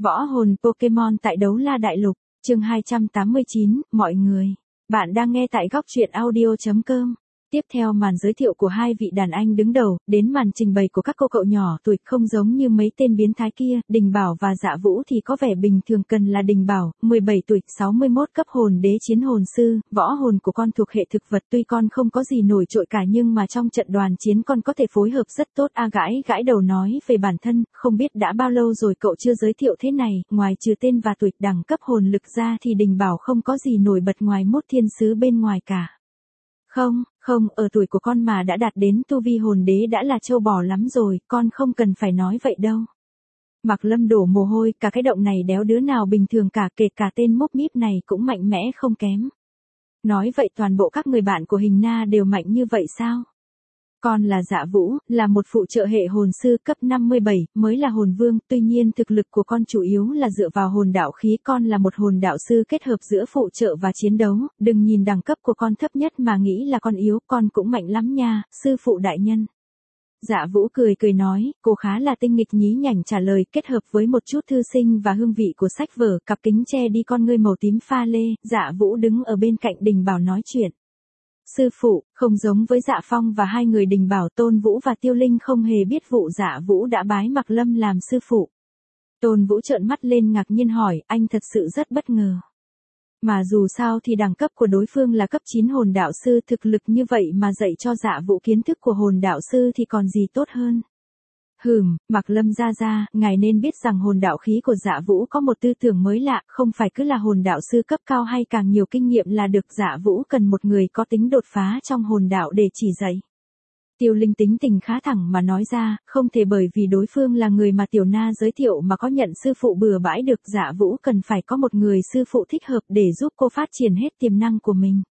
Võ hồn Pokemon tại Đấu La Đại Lục, chương 289, mọi người. Bạn đang nghe tại góc truyện audio.com. Tiếp theo màn giới thiệu của hai vị đàn anh đứng đầu, đến màn trình bày của các cô cậu nhỏ tuổi không giống như mấy tên biến thái kia, Đình Bảo và Dạ Vũ thì có vẻ bình thường. Cần là Đình Bảo, 17 tuổi, 61 cấp hồn đế chiến hồn sư, võ hồn của con thuộc hệ thực vật, tuy con không có gì nổi trội cả nhưng mà trong trận đoàn chiến con có thể phối hợp rất tốt. Gãi đầu nói về bản thân, không biết đã bao lâu rồi cậu chưa giới thiệu thế này, ngoài trừ tên và tuổi đẳng cấp hồn lực ra thì Đình Bảo không có gì nổi bật ngoài mốt thiên sứ bên ngoài cả. Không, ở tuổi của con mà đã đạt đến tu vi hồn đế đã là trâu bò lắm rồi, con không cần phải nói vậy đâu. Mạc Lâm đổ mồ hôi, cả cái động này đéo đứa nào bình thường cả, kể cả tên mốc míp này cũng mạnh mẽ không kém. Nói vậy toàn bộ các người bạn của Hình Na đều mạnh như vậy sao? Con là Dạ Vũ, là một phụ trợ hệ hồn sư cấp 57, mới là hồn vương, tuy nhiên thực lực của con chủ yếu là dựa vào hồn đạo khí, con là một hồn đạo sư kết hợp giữa phụ trợ và chiến đấu, đừng nhìn đẳng cấp của con thấp nhất mà nghĩ là con yếu, con cũng mạnh lắm nha, sư phụ đại nhân. Dạ Vũ cười nói, cô khá là tinh nghịch nhí nhảnh trả lời, kết hợp với một chút thư sinh và hương vị của sách vở, cặp kính che đi con ngươi màu tím pha lê, Dạ Vũ đứng ở bên cạnh Đình Bảo nói chuyện. Sư phụ, không giống với Dạ Phong và hai người Đình Bảo, Tôn Vũ và Tiêu Linh không hề biết vụ Dạ Vũ đã bái Mạc Lâm làm sư phụ. Tôn Vũ trợn mắt lên ngạc nhiên hỏi, anh thật sự rất bất ngờ. Mà dù sao thì đẳng cấp của đối phương là cấp 9 hồn đạo sư, thực lực như vậy mà dạy cho Dạ Vũ kiến thức của hồn đạo sư thì còn gì tốt hơn. Mạc Lâm ra, ngài nên biết rằng hồn đạo khí của Dạ Vũ có một tư tưởng mới lạ, không phải cứ là hồn đạo sư cấp cao hay càng nhiều kinh nghiệm là được, Dạ Vũ cần một người có tính đột phá trong hồn đạo để chỉ dạy. Tiêu Linh tính tình khá thẳng mà nói ra, không thể bởi vì đối phương là người mà Tiểu Na giới thiệu mà có nhận sư phụ bừa bãi được, Dạ Vũ cần phải có một người sư phụ thích hợp để giúp cô phát triển hết tiềm năng của mình.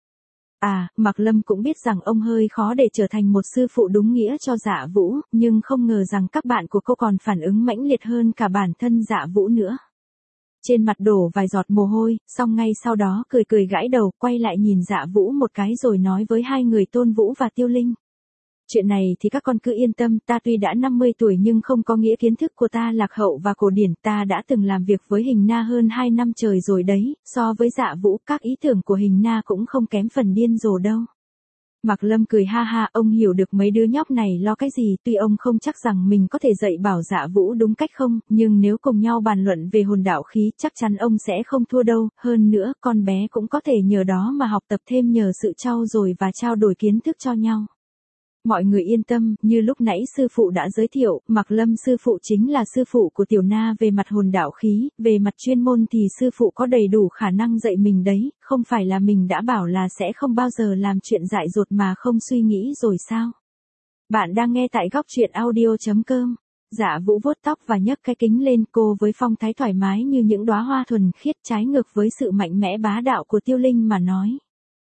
Mạc Lâm cũng biết rằng ông hơi khó để trở thành một sư phụ đúng nghĩa cho Dạ Vũ, nhưng không ngờ rằng các bạn của cô còn phản ứng mãnh liệt hơn cả bản thân Dạ Vũ nữa. Trên mặt đổ vài giọt mồ hôi, xong ngay sau đó cười gãi đầu, quay lại nhìn Dạ Vũ một cái rồi nói với hai người Tôn Vũ và Tiêu Linh. Chuyện này thì các con cứ yên tâm, ta tuy đã 50 tuổi nhưng không có nghĩa kiến thức của ta lạc hậu và cổ điển, ta đã từng làm việc với Hình Na hơn 2 năm trời rồi đấy, so với Dạ Vũ, các ý tưởng của Hình Na cũng không kém phần điên rồ đâu. Mạc Lâm cười ha, ông hiểu được mấy đứa nhóc này lo cái gì, tuy ông không chắc rằng mình có thể dạy bảo Dạ Vũ đúng cách không, nhưng nếu cùng nhau bàn luận về hồn đạo khí chắc chắn ông sẽ không thua đâu, hơn nữa con bé cũng có thể nhờ đó mà học tập thêm nhờ sự trau dồi và trao đổi kiến thức cho nhau. Mọi người yên tâm, như lúc nãy sư phụ đã giới thiệu, Mạc Lâm sư phụ chính là sư phụ của Tiểu Na về mặt hồn đạo khí, về mặt chuyên môn thì sư phụ có đầy đủ khả năng dạy mình đấy, không phải là mình đã bảo là sẽ không bao giờ làm chuyện dại dột mà không suy nghĩ rồi sao? Bạn đang nghe tại góc truyện audio.com. Dạ Vũ vuốt tóc và nhấc cái kính lên, cô với phong thái thoải mái như những đóa hoa thuần khiết, trái ngược với sự mạnh mẽ bá đạo của Tiêu Linh mà nói.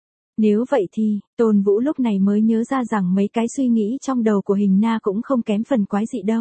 Nếu vậy thì, Tôn Vũ lúc này mới nhớ ra rằng mấy cái suy nghĩ trong đầu của Hình Na cũng không kém phần quái dị đâu.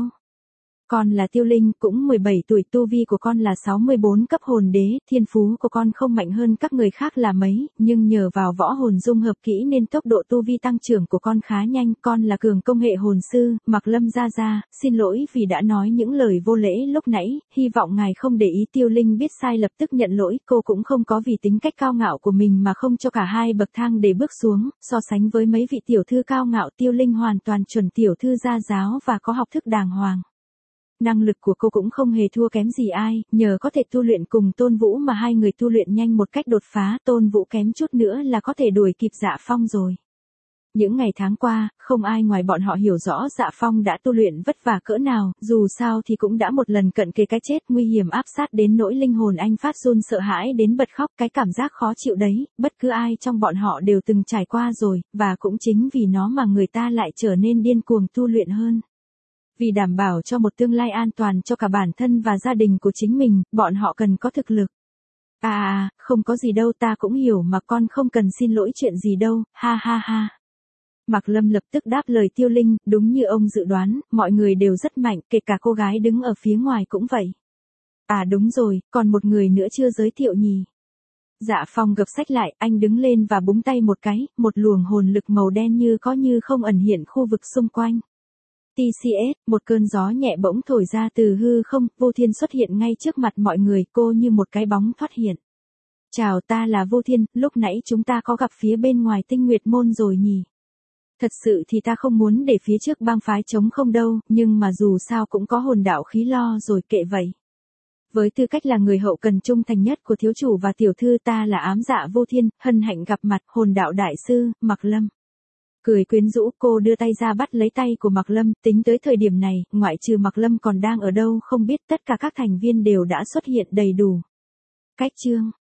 Con là Tiêu Linh, cũng 17 tuổi, tu vi của con là 64 cấp hồn đế, thiên phú của con không mạnh hơn các người khác là mấy, nhưng nhờ vào võ hồn dung hợp kỹ nên tốc độ tu vi tăng trưởng của con khá nhanh, con là cường công hệ hồn sư. Mạc Lâm ra, xin lỗi vì đã nói những lời vô lễ lúc nãy, hy vọng ngài không để ý. Tiêu Linh biết sai lập tức nhận lỗi, cô cũng không có vì tính cách cao ngạo của mình mà không cho cả hai bậc thang để bước xuống, so sánh với mấy vị tiểu thư cao ngạo, Tiêu Linh hoàn toàn chuẩn tiểu thư gia giáo và có học thức đàng hoàng. Năng lực của cô cũng không hề thua kém gì ai, nhờ có thể tu luyện cùng Tôn Vũ mà hai người tu luyện nhanh một cách đột phá, Tôn Vũ kém chút nữa là có thể đuổi kịp Dạ Phong rồi. Những ngày tháng qua, không ai ngoài bọn họ hiểu rõ Dạ Phong đã tu luyện vất vả cỡ nào, dù sao thì cũng đã một lần cận kề cái chết, nguy hiểm áp sát đến nỗi linh hồn anh phát run sợ hãi đến bật khóc, cái cảm giác khó chịu đấy, bất cứ ai trong bọn họ đều từng trải qua rồi, và cũng chính vì nó mà người ta lại trở nên điên cuồng tu luyện hơn. Vì đảm bảo cho một tương lai an toàn cho cả bản thân và gia đình của chính mình, bọn họ cần có thực lực. Không có gì đâu, ta cũng hiểu mà, con không cần xin lỗi chuyện gì đâu, ha. Mạc Lâm lập tức đáp lời Tiêu Linh, đúng như ông dự đoán, mọi người đều rất mạnh, kể cả cô gái đứng ở phía ngoài cũng vậy. Đúng rồi, còn một người nữa chưa giới thiệu nhỉ. Dạ Phong gập sách lại, anh đứng lên và búng tay một cái, một luồng hồn lực màu đen như có như không ẩn hiện khu vực xung quanh. TCS, một cơn gió nhẹ bỗng thổi ra từ hư không, Vô Thiên xuất hiện ngay trước mặt mọi người, cô như một cái bóng thoát hiện. Chào, ta là Vô Thiên, lúc nãy chúng ta có gặp phía bên ngoài Tinh Nguyệt Môn rồi nhỉ? Thật sự thì ta không muốn để phía trước bang phái trống không đâu, nhưng mà dù sao cũng có hồn đạo khí lo rồi, kệ vậy. Với tư cách là người hậu cần trung thành nhất của thiếu chủ và tiểu thư, ta là Ám Dạ Vô Thiên, hân hạnh gặp mặt, hồn đạo đại sư, Mạc Lâm. Cười quyến rũ, cô đưa tay ra bắt lấy tay của Mạc Lâm, tính tới thời điểm này, ngoại trừ Mạc Lâm còn đang ở đâu không biết, tất cả các thành viên đều đã xuất hiện đầy đủ. Cách chương